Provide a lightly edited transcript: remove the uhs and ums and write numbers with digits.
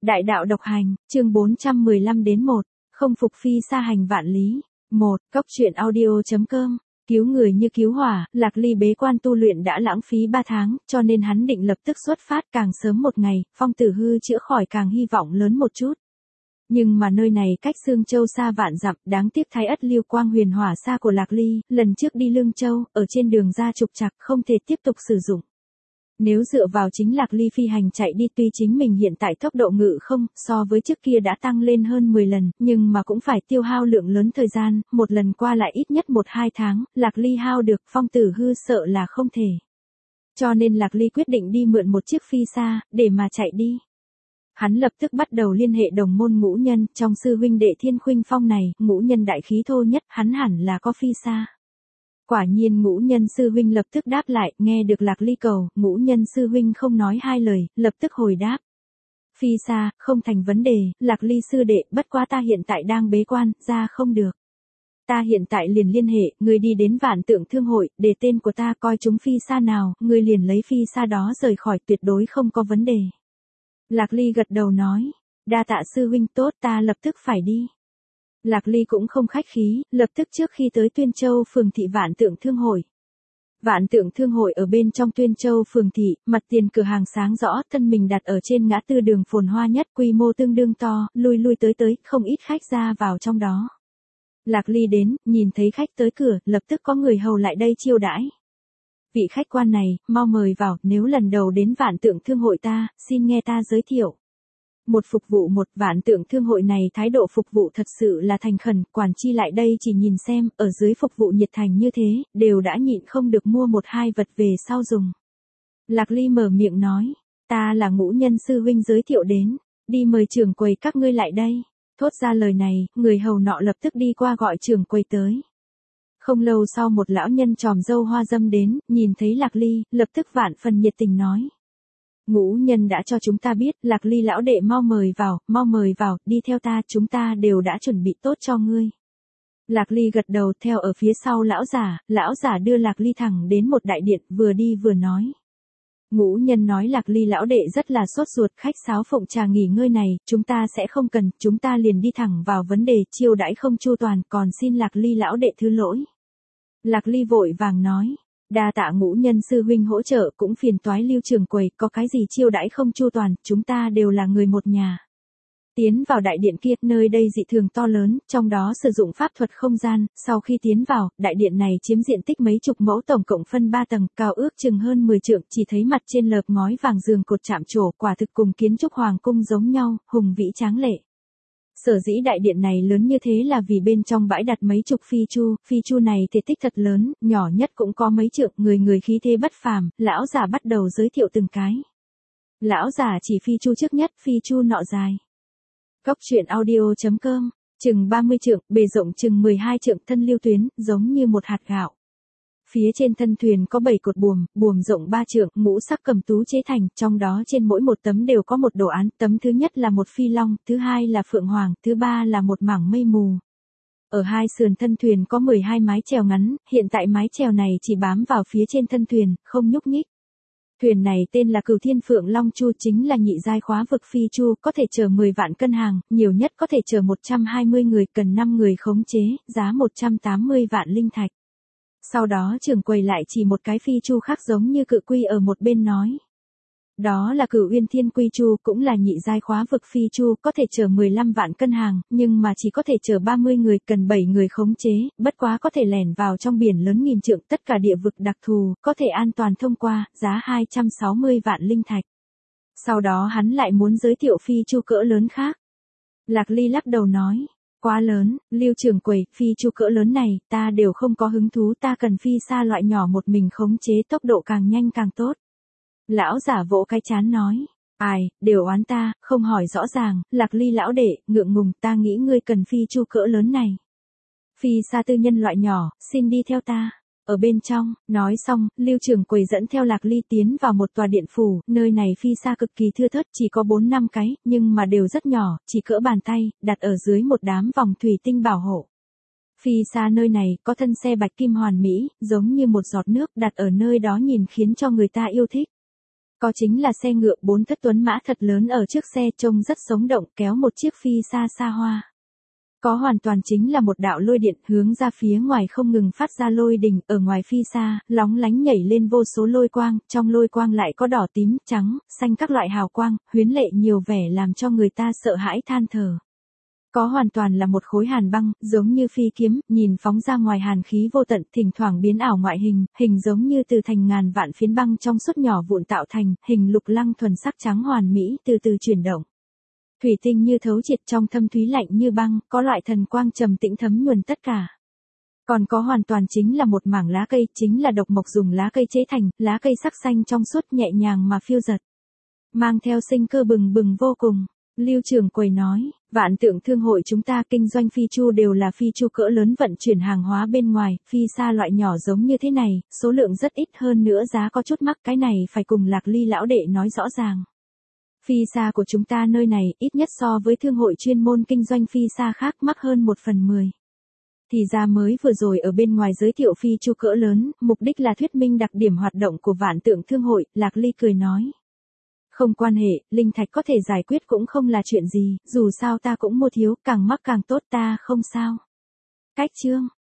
Đại đạo độc hành, chương 415 đến 1, không phục phi sa hành vạn lý. 1. Cốc truyện audio.com. Cứu người như cứu hỏa, Lạc Ly bế quan tu luyện đã lãng phí 3 tháng, cho nên hắn định lập tức xuất phát càng sớm một ngày, Phong Tử Hư chữa khỏi càng hy vọng lớn một chút. Nhưng mà nơi này cách Sương Châu xa vạn dặm, đáng tiếc Thái Ất Lưu Quang huyền hỏa xa của Lạc Ly, lần trước đi Lương Châu, ở trên đường ra trục trặc không thể tiếp tục sử dụng. Nếu dựa vào chính Lạc Ly phi hành chạy đi tuy chính mình hiện tại tốc độ ngự không, so với trước kia đã tăng lên hơn 10 lần, nhưng mà cũng phải tiêu hao lượng lớn thời gian, một lần qua lại ít nhất 1-2 tháng, Lạc Ly hao được, Phong Tử Hư sợ là không thể. Cho nên Lạc Ly quyết định đi mượn một chiếc phi sa, để mà chạy đi. Hắn lập tức bắt đầu liên hệ đồng môn ngũ nhân, trong sư huynh đệ Thiên Khuynh Phong này, ngũ nhân đại khí thô nhất, hắn hẳn là có phi sa. Quả nhiên ngũ nhân sư huynh lập tức đáp lại, nghe được Lạc Ly cầu, ngũ nhân sư huynh không nói hai lời, lập tức hồi đáp. Phi sa, không thành vấn đề, Lạc Ly sư đệ, bất quá ta hiện tại đang bế quan, ra không được. Ta hiện tại liền liên hệ, ngươi đi đến Vạn Tượng Thương hội, để tên của ta coi chúng phi sa nào, ngươi liền lấy phi sa đó rời khỏi, tuyệt đối không có vấn đề. Lạc Ly gật đầu nói, đa tạ sư huynh, tốt, ta lập tức phải đi. Lạc Ly cũng không khách khí, lập tức trước khi tới Tuyên Châu phường thị Vạn Tượng Thương hội. Vạn Tượng Thương hội ở bên trong Tuyên Châu phường thị, mặt tiền cửa hàng sáng rõ, thân mình đặt ở trên ngã tư đường phồn hoa nhất, quy mô tương đương to, lui tới, không ít khách ra vào trong đó. Lạc Ly đến, nhìn thấy khách tới cửa, lập tức có người hầu lại đây chiêu đãi. Vị khách quan này, mau mời vào, nếu lần đầu đến Vạn Tượng Thương hội ta, xin nghe ta giới thiệu. Một phục vụ một, Vạn Tượng Thương hội này thái độ phục vụ thật sự là thành khẩn, quản chi lại đây chỉ nhìn xem, ở dưới phục vụ nhiệt thành như thế, đều đã nhịn không được mua 1-2 vật về sau dùng. Lạc Ly mở miệng nói, ta là ngũ nhân sư huynh giới thiệu đến, đi mời trưởng quầy các ngươi lại đây. Thốt ra lời này, người hầu nọ lập tức đi qua gọi trưởng quầy tới. Không lâu sau một lão nhân tròm râu hoa dâm đến, nhìn thấy Lạc Ly, lập tức vạn phần nhiệt tình nói. Ngũ nhân đã cho chúng ta biết, Lạc Ly lão đệ mau mời vào, đi theo ta, chúng ta đều đã chuẩn bị tốt cho ngươi. Lạc Ly gật đầu theo ở phía sau lão giả đưa Lạc Ly thẳng đến một đại điện, vừa đi vừa nói. Ngũ nhân nói Lạc Ly lão đệ rất là sốt ruột, khách sáo phụng trà nghỉ ngơi này, chúng ta sẽ không cần, chúng ta liền đi thẳng vào vấn đề, chiêu đãi không chu toàn, còn xin Lạc Ly lão đệ thứ lỗi. Lạc Ly vội vàng nói. Đa tạ ngũ nhân sư huynh hỗ trợ, cũng phiền toái Lưu trưởng quầy, có cái gì chiêu đãi không chu toàn, chúng ta đều là người một nhà. Tiến vào đại điện kia, nơi đây dị thường to lớn, trong đó sử dụng pháp thuật không gian, sau khi tiến vào, đại điện này chiếm diện tích mấy chục mẫu, tổng cộng phân 3 tầng, cao ước chừng hơn 10 trượng, chỉ thấy mặt trên lợp ngói vàng giường cột chạm trổ, quả thực cùng kiến trúc hoàng cung giống nhau, hùng vĩ tráng lệ. Sở dĩ đại điện này lớn như thế là vì bên trong bãi đặt mấy chục phi chu này thể tích thật lớn, nhỏ nhất cũng có mấy trượng, người khí thế bất phàm, lão giả bắt đầu giới thiệu từng cái. Lão giả chỉ phi chu trước nhất, phi chu nọ dài. Cốc truyện audio.com, chừng 30 trượng, bề rộng chừng 12 trượng, thân lưu tuyến, giống như một hạt gạo. Phía trên thân thuyền có 7 cột buồm rộng 3 trượng, ngũ sắc cầm tú chế thành, trong đó trên mỗi một tấm đều có một đồ án, tấm thứ nhất là một phi long, thứ hai là phượng hoàng, thứ ba là một mảng mây mù. Ở hai sườn thân thuyền có 12 mái chèo ngắn, hiện tại mái chèo này chỉ bám vào phía trên thân thuyền, không nhúc nhích. Thuyền này tên là Cửu Thiên Phượng Long Chu, chính là nhị giai khóa vực phi chu, có thể chở 10 vạn cân hàng, nhiều nhất có thể chở 120 người, cần 5 người khống chế, giá 180 vạn linh thạch. Sau đó trưởng quầy lại chỉ một cái phi chu khác giống như cự quy ở một bên nói. Đó là Cửu Uyên Thiên Quy Chu, cũng là nhị giai khóa vực phi chu, có thể chở 15 vạn cân hàng, nhưng mà chỉ có thể chở 30 người, cần 7 người khống chế, bất quá có thể lẻn vào trong biển lớn nghìn trượng, tất cả địa vực đặc thù, có thể an toàn thông qua, giá 260 vạn linh thạch. Sau đó hắn lại muốn giới thiệu phi chu cỡ lớn khác. Lạc Ly lắc đầu nói. Quá lớn, Lưu trưởng quầy, phi chu cỡ lớn này, ta đều không có hứng thú, ta cần phi sa loại nhỏ một mình khống chế, tốc độ càng nhanh càng tốt. Lão giả vỗ cái trán nói, ai, đều oán ta, không hỏi rõ ràng, Lạc Ly lão đệ, ngượng ngùng, ta nghĩ ngươi cần phi chu cỡ lớn này. Phi sa tư nhân loại nhỏ, xin đi theo ta. Ở bên trong, nói xong, Lưu trưởng quầy dẫn theo Lạc Ly tiến vào một tòa điện phủ, nơi này phi sa cực kỳ thưa thớt, chỉ có 4-5 cái, nhưng mà đều rất nhỏ, chỉ cỡ bàn tay, đặt ở dưới một đám vòng thủy tinh bảo hộ. Phi sa nơi này có thân xe bạch kim hoàn mỹ, giống như một giọt nước, đặt ở nơi đó nhìn khiến cho người ta yêu thích. Có chính là xe ngựa 4 thất tuấn mã thật lớn ở trước xe trông rất sống động kéo một chiếc phi xa xa hoa. Có hoàn toàn chính là một đạo lôi điện hướng ra phía ngoài không ngừng phát ra lôi đình, ở ngoài phi xa, lóng lánh nhảy lên vô số lôi quang, trong lôi quang lại có đỏ tím, trắng, xanh các loại hào quang, huyến lệ nhiều vẻ làm cho người ta sợ hãi than thở. Có hoàn toàn là một khối hàn băng, giống như phi kiếm, nhìn phóng ra ngoài hàn khí vô tận, thỉnh thoảng biến ảo ngoại hình, hình giống như từ thành ngàn vạn phiến băng trong suốt nhỏ vụn tạo thành, hình lục lăng thuần sắc trắng hoàn mỹ, từ từ chuyển động. Thủy tinh như thấu triệt trong thâm thúy lạnh như băng, có loại thần quang trầm tĩnh thấm nhuần tất cả. Còn có hoàn toàn chính là một mảng lá cây, chính là độc mộc dùng lá cây chế thành, lá cây sắc xanh trong suốt nhẹ nhàng mà phiêu giật. Mang theo sinh cơ bừng bừng vô cùng. Lưu Trường Quầy nói, Vạn Tượng Thương hội chúng ta kinh doanh phi chu đều là phi chu cỡ lớn vận chuyển hàng hóa bên ngoài, phi xa loại nhỏ giống như thế này, số lượng rất ít hơn nữa giá có chút mắc, cái này phải cùng Lạc Ly lão đệ nói rõ ràng. Phi xa của chúng ta nơi này ít nhất so với thương hội chuyên môn kinh doanh phi xa khác mắc hơn 1/10. Thì ra mới vừa rồi ở bên ngoài giới thiệu phi chu cỡ lớn, mục đích là thuyết minh đặc điểm hoạt động của Vạn Tượng Thương hội, Lạc Ly cười nói. Không quan hệ, linh thạch có thể giải quyết cũng không là chuyện gì, dù sao ta cũng mua thiếu, càng mắc càng tốt ta không sao. Cách chương.